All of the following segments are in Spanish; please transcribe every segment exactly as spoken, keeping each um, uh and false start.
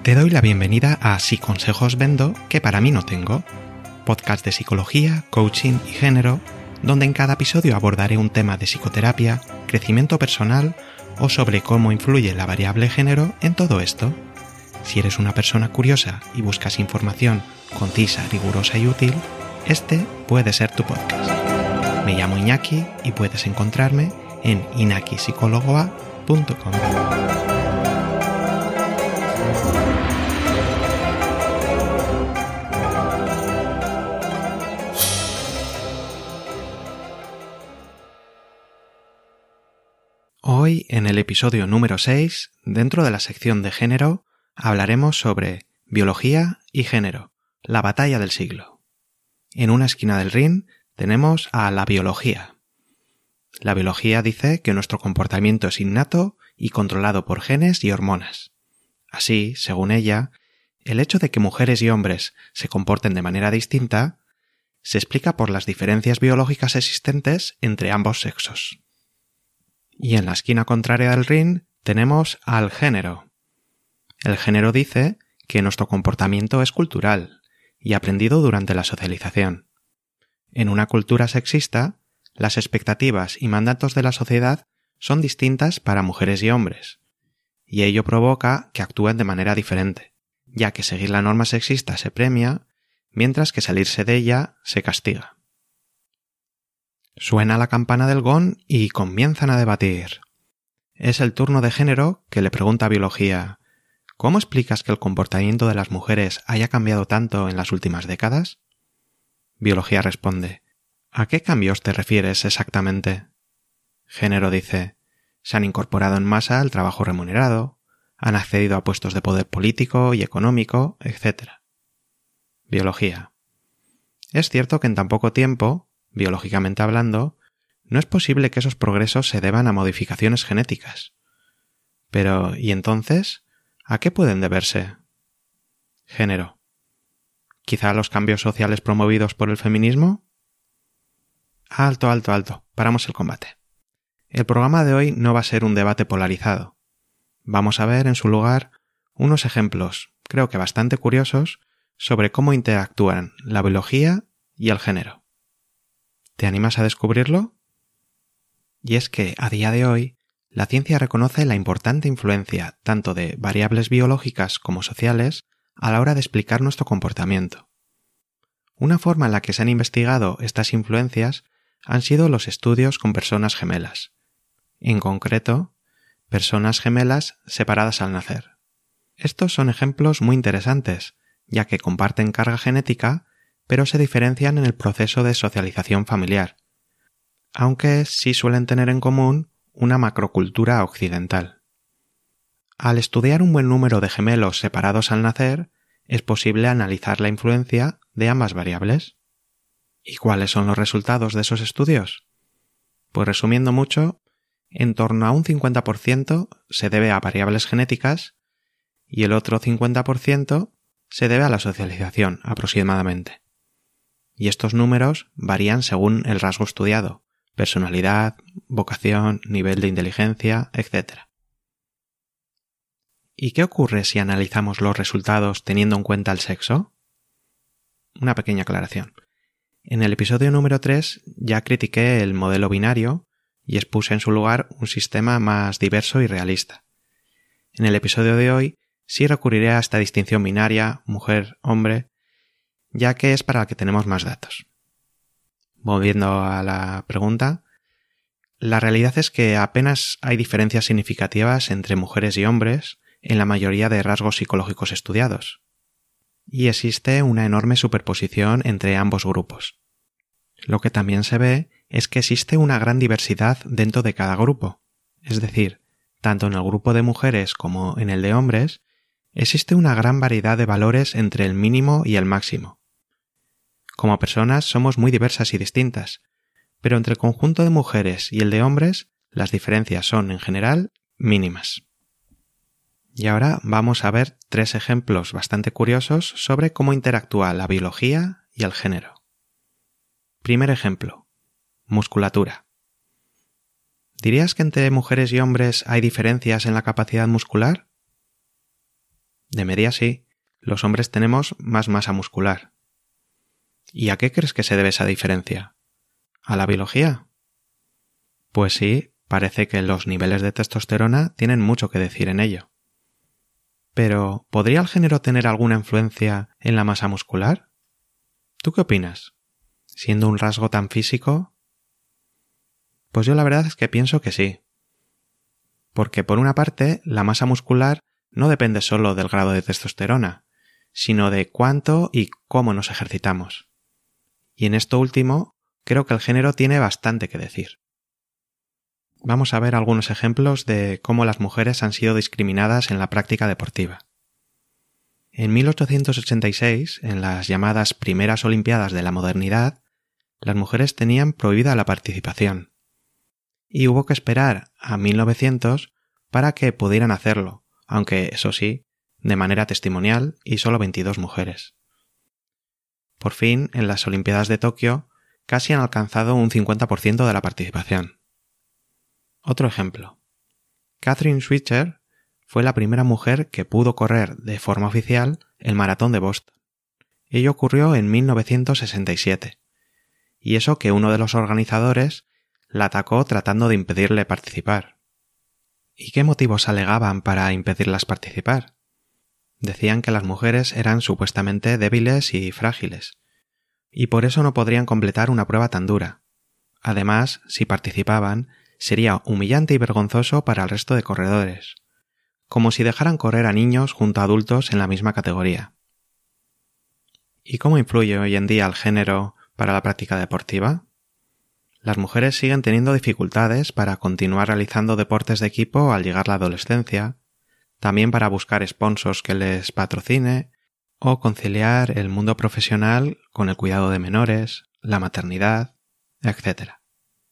Te doy la bienvenida a Si consejos vendo, que para mí no tengo, podcast de psicología, coaching y género, donde en cada episodio abordaré un tema de psicoterapia, crecimiento personal o sobre cómo influye la variable género en todo esto. Si eres una persona curiosa y buscas información concisa, rigurosa y útil, este puede ser tu podcast. Me llamo Iñaki y puedes encontrarme en inaki psicólogoa punto com. Hoy, en el episodio número seis, dentro de la sección de género, hablaremos sobre biología y género, la batalla del siglo. En una esquina del ring tenemos a la biología. La biología dice que nuestro comportamiento es innato y controlado por genes y hormonas. Así, según ella, el hecho de que mujeres y hombres se comporten de manera distinta se explica por las diferencias biológicas existentes entre ambos sexos. Y en la esquina contraria del ring tenemos al género. El género dice que nuestro comportamiento es cultural y aprendido durante la socialización. En una cultura sexista, las expectativas y mandatos de la sociedad son distintas para mujeres y hombres, y ello provoca que actúen de manera diferente, ya que seguir la norma sexista se premia, mientras que salirse de ella se castiga. Suena la campana del gong y comienzan a debatir. Es el turno de género que le pregunta a biología: ¿cómo explicas que el comportamiento de las mujeres haya cambiado tanto en las últimas décadas? Biología responde: ¿a qué cambios te refieres exactamente? Género dice: se han incorporado en masa al trabajo remunerado, han accedido a puestos de poder político y económico, etcétera. Biología: es cierto que en tan poco tiempo, biológicamente hablando, no es posible que esos progresos se deban a modificaciones genéticas. Pero, ¿y entonces? ¿A qué pueden deberse? Género: ¿quizá a los cambios sociales promovidos por el feminismo? Alto, alto, alto. Paramos el combate. El programa de hoy no va a ser un debate polarizado. Vamos a ver, en su lugar, unos ejemplos, creo que bastante curiosos, sobre cómo interactúan la biología y el género. ¿Te animas a descubrirlo? Y es que, a día de hoy, la ciencia reconoce la importante influencia tanto de variables biológicas como sociales a la hora de explicar nuestro comportamiento. Una forma en la que se han investigado estas influencias han sido los estudios con personas gemelas. En concreto, personas gemelas separadas al nacer. Estos son ejemplos muy interesantes, ya que comparten carga genética, pero se diferencian en el proceso de socialización familiar, aunque sí suelen tener en común una macrocultura occidental. Al estudiar un buen número de gemelos separados al nacer, es posible analizar la influencia de ambas variables. ¿Y cuáles son los resultados de esos estudios? Pues resumiendo mucho, en torno a un cincuenta por ciento se debe a variables genéticas y el otro cincuenta por ciento se debe a la socialización, aproximadamente. Y estos números varían según el rasgo estudiado: personalidad, vocación, nivel de inteligencia, etcétera. ¿Y qué ocurre si analizamos los resultados teniendo en cuenta el sexo? Una pequeña aclaración. En el episodio número tres ya critiqué el modelo binario y expuse en su lugar un sistema más diverso y realista. En el episodio de hoy sí recurriré a esta distinción binaria, mujer-hombre, ya que es para la que tenemos más datos. Volviendo a la pregunta, la realidad es que apenas hay diferencias significativas entre mujeres y hombres en la mayoría de rasgos psicológicos estudiados, y existe una enorme superposición entre ambos grupos. Lo que también se ve es que existe una gran diversidad dentro de cada grupo, es decir, tanto en el grupo de mujeres como en el de hombres, existe una gran variedad de valores entre el mínimo y el máximo. Como personas somos muy diversas y distintas, pero entre el conjunto de mujeres y el de hombres, las diferencias son, en general, mínimas. Y ahora vamos a ver tres ejemplos bastante curiosos sobre cómo interactúa la biología y el género. Primer ejemplo: musculatura. ¿Dirías que entre mujeres y hombres hay diferencias en la capacidad muscular? De media sí, los hombres tenemos más masa muscular. ¿Y a qué crees que se debe esa diferencia? ¿A la biología? Pues sí, parece que los niveles de testosterona tienen mucho que decir en ello. Pero, ¿podría el género tener alguna influencia en la masa muscular? ¿Tú qué opinas? ¿Siendo un rasgo tan físico? Pues yo la verdad es que pienso que sí. Porque por una parte, la masa muscular no depende solo del grado de testosterona, sino de cuánto y cómo nos ejercitamos. Y en esto último, creo que el género tiene bastante que decir. Vamos a ver algunos ejemplos de cómo las mujeres han sido discriminadas en la práctica deportiva. En mil ochocientos ochenta y seis, en las llamadas primeras Olimpiadas de la modernidad, las mujeres tenían prohibida la participación. Y hubo que esperar a mil novecientos para que pudieran hacerlo, aunque, eso sí, de manera testimonial y solo veintidós mujeres. Por fin, en las Olimpiadas de Tokio, casi han alcanzado un cincuenta por ciento de la participación. Otro ejemplo. Kathrine Switzer fue la primera mujer que pudo correr de forma oficial el maratón de Boston. Ello ocurrió en mil novecientos sesenta y siete, y eso que uno de los organizadores la atacó tratando de impedirle participar. ¿Y qué motivos alegaban para impedirlas participar? Decían que las mujeres eran supuestamente débiles y frágiles, y por eso no podrían completar una prueba tan dura. Además, si participaban, sería humillante y vergonzoso para el resto de corredores, como si dejaran correr a niños junto a adultos en la misma categoría. ¿Y cómo influye hoy en día el género para la práctica deportiva? Las mujeres siguen teniendo dificultades para continuar realizando deportes de equipo al llegar la adolescencia, también para buscar sponsors que les patrocine o conciliar el mundo profesional con el cuidado de menores, la maternidad, etcétera.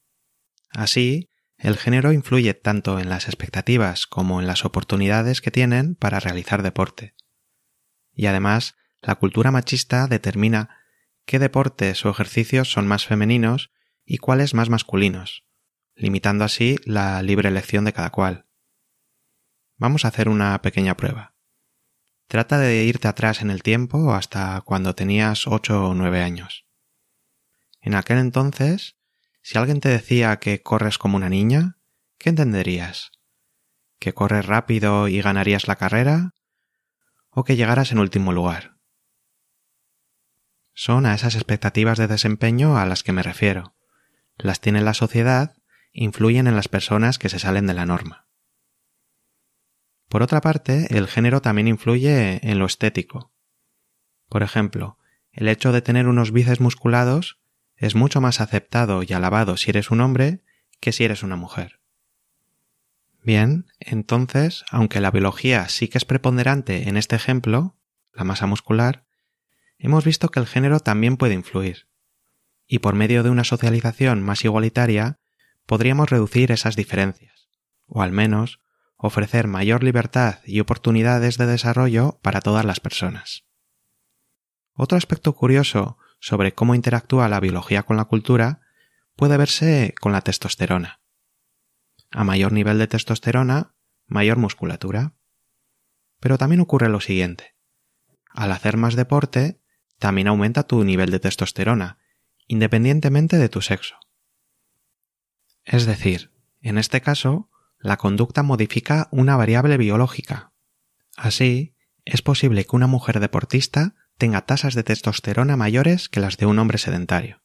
Así, el género influye tanto en las expectativas como en las oportunidades que tienen para realizar deporte. Y además, la cultura machista determina qué deportes o ejercicios son más femeninos y cuáles más masculinos, limitando así la libre elección de cada cual. Vamos a hacer una pequeña prueba. Trata de irte atrás en el tiempo hasta cuando tenías ocho o nueve años. En aquel entonces, si alguien te decía que corres como una niña, ¿qué entenderías? ¿Que corres rápido y ganarías la carrera? ¿O que llegaras en último lugar? Son a esas expectativas de desempeño a las que me refiero. Las tiene la sociedad, influyen en las personas que se salen de la norma. Por otra parte, el género también influye en lo estético. Por ejemplo, el hecho de tener unos bíceps musculados es mucho más aceptado y alabado si eres un hombre que si eres una mujer. Bien, entonces, aunque la biología sí que es preponderante en este ejemplo, la masa muscular, hemos visto que el género también puede influir. Y por medio de una socialización más igualitaria, podríamos reducir esas diferencias, o al menos ofrecer mayor libertad y oportunidades de desarrollo para todas las personas. Otro aspecto curioso sobre cómo interactúa la biología con la cultura puede verse con la testosterona. A mayor nivel de testosterona, mayor musculatura. Pero también ocurre lo siguiente. Al hacer más deporte, también aumenta tu nivel de testosterona, independientemente de tu sexo. Es decir, en este caso, la conducta modifica una variable biológica. Así, es posible que una mujer deportista tenga tasas de testosterona mayores que las de un hombre sedentario.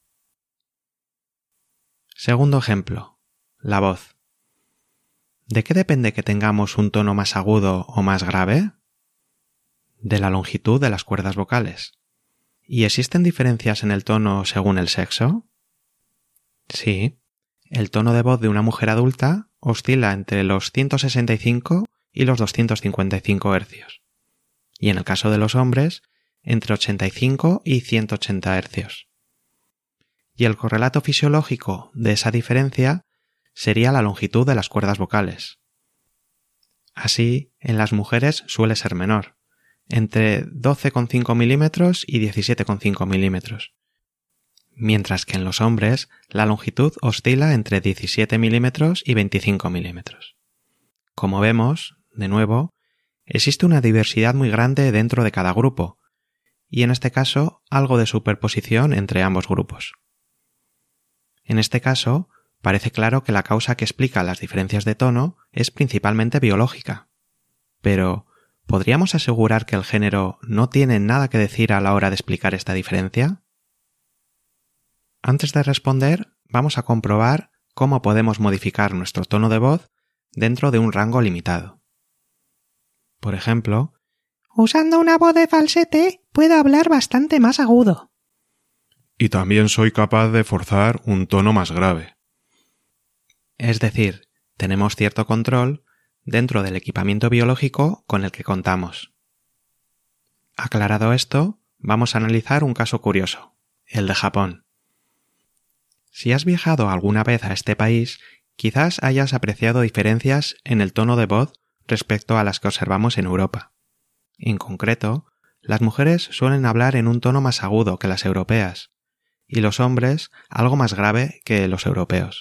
Segundo ejemplo, la voz. ¿De qué depende que tengamos un tono más agudo o más grave? De la longitud de las cuerdas vocales. ¿Y existen diferencias en el tono según el sexo? Sí. El tono de voz de una mujer adulta oscila entre los ciento sesenta y cinco y los doscientos cincuenta y cinco hercios. Y en el caso de los hombres, entre ochenta y cinco y ciento ochenta hercios. Y el correlato fisiológico de esa diferencia sería la longitud de las cuerdas vocales. Así, en las mujeres suele ser menor, entre doce coma cinco milímetros y diecisiete coma cinco milímetros, mientras que en los hombres la longitud oscila entre diecisiete milímetros y veinticinco milímetros. Como vemos, de nuevo, existe una diversidad muy grande dentro de cada grupo, y en este caso algo de superposición entre ambos grupos. En este caso, parece claro que la causa que explica las diferencias de tono es principalmente biológica. Pero, ¿podríamos asegurar que el género no tiene nada que decir a la hora de explicar esta diferencia? Antes de responder, vamos a comprobar cómo podemos modificar nuestro tono de voz dentro de un rango limitado. Por ejemplo, usando una voz de falsete, puedo hablar bastante más agudo. Y también soy capaz de forzar un tono más grave. Es decir, tenemos cierto control dentro del equipamiento biológico con el que contamos. Aclarado esto, vamos a analizar un caso curioso, el de Japón. Si has viajado alguna vez a este país, quizás hayas apreciado diferencias en el tono de voz respecto a las que observamos en Europa. En concreto, las mujeres suelen hablar en un tono más agudo que las europeas, y los hombres algo más grave que los europeos.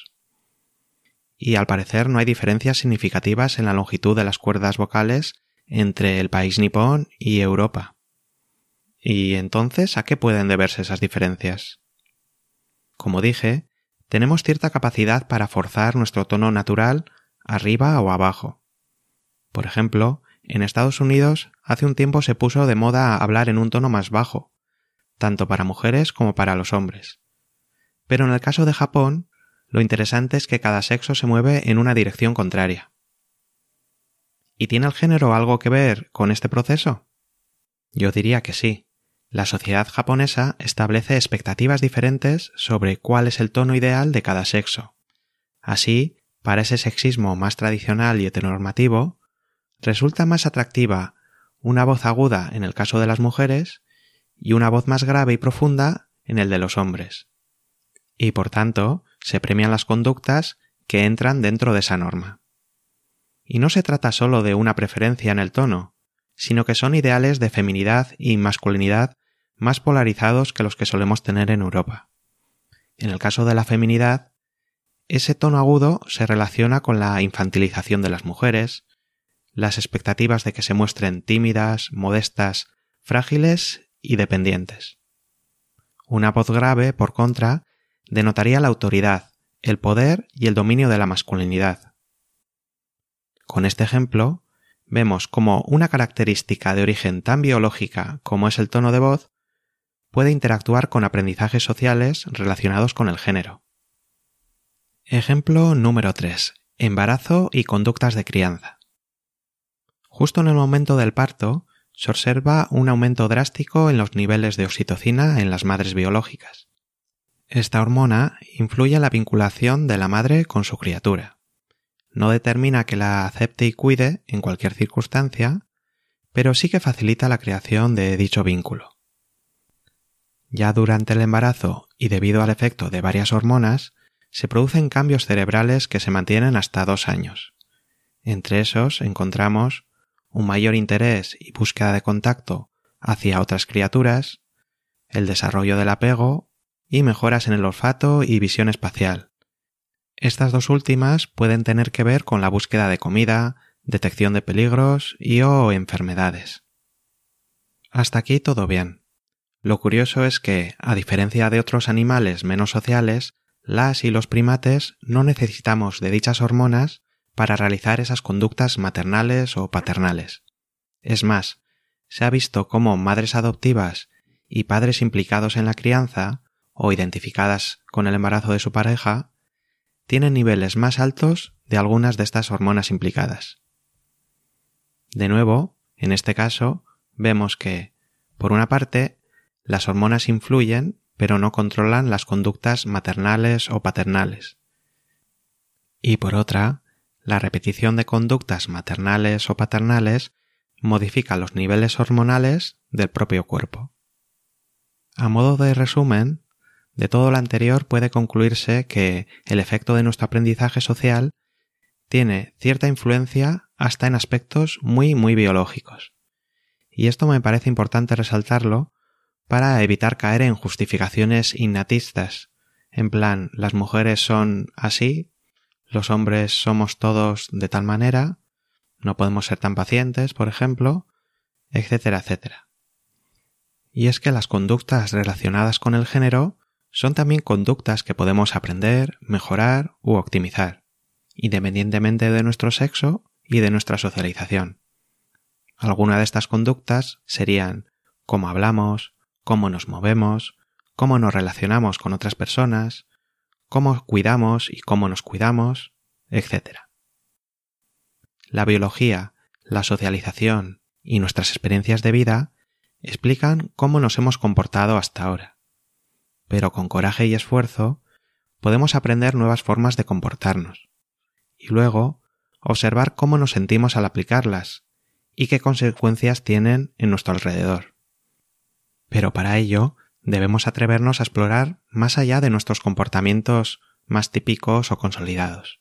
Y al parecer no hay diferencias significativas en la longitud de las cuerdas vocales entre el país nipón y Europa. ¿Y entonces a qué pueden deberse esas diferencias? Como dije, tenemos cierta capacidad para forzar nuestro tono natural arriba o abajo. Por ejemplo, en Estados Unidos hace un tiempo se puso de moda hablar en un tono más bajo, tanto para mujeres como para los hombres. Pero en el caso de Japón, lo interesante es que cada sexo se mueve en una dirección contraria. ¿Y tiene el género algo que ver con este proceso? Yo diría que sí. La sociedad japonesa establece expectativas diferentes sobre cuál es el tono ideal de cada sexo. Así, para ese sexismo más tradicional y heteronormativo, resulta más atractiva una voz aguda en el caso de las mujeres y una voz más grave y profunda en el de los hombres. Y por tanto, se premian las conductas que entran dentro de esa norma. Y no se trata solo de una preferencia en el tono, sino que son ideales de feminidad y masculinidad más polarizados que los que solemos tener en Europa. En el caso de la feminidad, ese tono agudo se relaciona con la infantilización de las mujeres, las expectativas de que se muestren tímidas, modestas, frágiles y dependientes. Una voz grave, por contra, denotaría la autoridad, el poder y el dominio de la masculinidad. Con este ejemplo, vemos cómo una característica de origen tan biológica como es el tono de voz puede interactuar con aprendizajes sociales relacionados con el género. Ejemplo número tres. Embarazo y conductas de crianza. Justo en el momento del parto, se observa un aumento drástico en los niveles de oxitocina en las madres biológicas. Esta hormona influye en la vinculación de la madre con su criatura. No determina que la acepte y cuide en cualquier circunstancia, pero sí que facilita la creación de dicho vínculo. Ya durante el embarazo y debido al efecto de varias hormonas, se producen cambios cerebrales que se mantienen hasta dos años. Entre esos encontramos un mayor interés y búsqueda de contacto hacia otras criaturas, el desarrollo del apego y mejoras en el olfato y visión espacial. Estas dos últimas pueden tener que ver con la búsqueda de comida, detección de peligros y o enfermedades. Hasta aquí todo bien. Lo curioso es que, a diferencia de otros animales menos sociales, las y los primates no necesitamos de dichas hormonas para realizar esas conductas maternales o paternales. Es más, se ha visto cómo madres adoptivas y padres implicados en la crianza o identificadas con el embarazo de su pareja tienen niveles más altos de algunas de estas hormonas implicadas. De nuevo, en este caso, vemos que, por una parte, las hormonas influyen, pero no controlan las conductas maternales o paternales. Y por otra, la repetición de conductas maternales o paternales modifica los niveles hormonales del propio cuerpo. A modo de resumen, de todo lo anterior puede concluirse que el efecto de nuestro aprendizaje social tiene cierta influencia hasta en aspectos muy muy biológicos. Y esto me parece importante resaltarlo para evitar caer en justificaciones innatistas, en plan, las mujeres son así, los hombres somos todos de tal manera, no podemos ser tan pacientes, por ejemplo, etcétera, etcétera. Y es que las conductas relacionadas con el género son también conductas que podemos aprender, mejorar u optimizar, independientemente de nuestro sexo y de nuestra socialización. Algunas de estas conductas serían cómo hablamos, cómo nos movemos, cómo nos relacionamos con otras personas, cómo cuidamos y cómo nos cuidamos, etcétera. La biología, la socialización y nuestras experiencias de vida explican cómo nos hemos comportado hasta ahora. Pero con coraje y esfuerzo podemos aprender nuevas formas de comportarnos y luego observar cómo nos sentimos al aplicarlas y qué consecuencias tienen en nuestro alrededor. Pero para ello debemos atrevernos a explorar más allá de nuestros comportamientos más típicos o consolidados.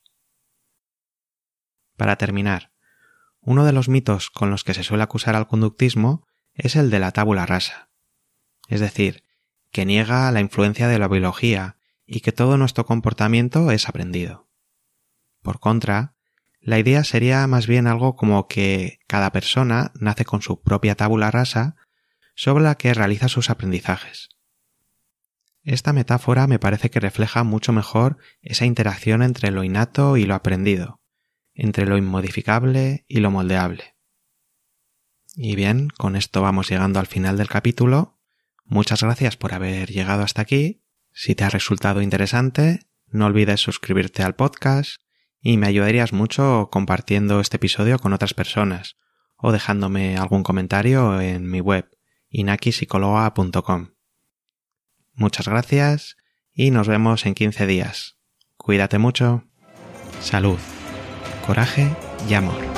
Para terminar, uno de los mitos con los que se suele acusar al conductismo es el de la tabula rasa, es decir, que niega la influencia de la biología y que todo nuestro comportamiento es aprendido. Por contra, la idea sería más bien algo como que cada persona nace con su propia tabula rasa sobre la que realiza sus aprendizajes. Esta metáfora me parece que refleja mucho mejor esa interacción entre lo innato y lo aprendido, entre lo inmodificable y lo moldeable. Y bien, con esto vamos llegando al final del capítulo. Muchas gracias por haber llegado hasta aquí. Si te ha resultado interesante, no olvides suscribirte al podcast y me ayudarías mucho compartiendo este episodio con otras personas o dejándome algún comentario en mi web inaki psicologa punto com. Muchas gracias y nos vemos en quince días. Cuídate mucho. Salud, coraje y amor.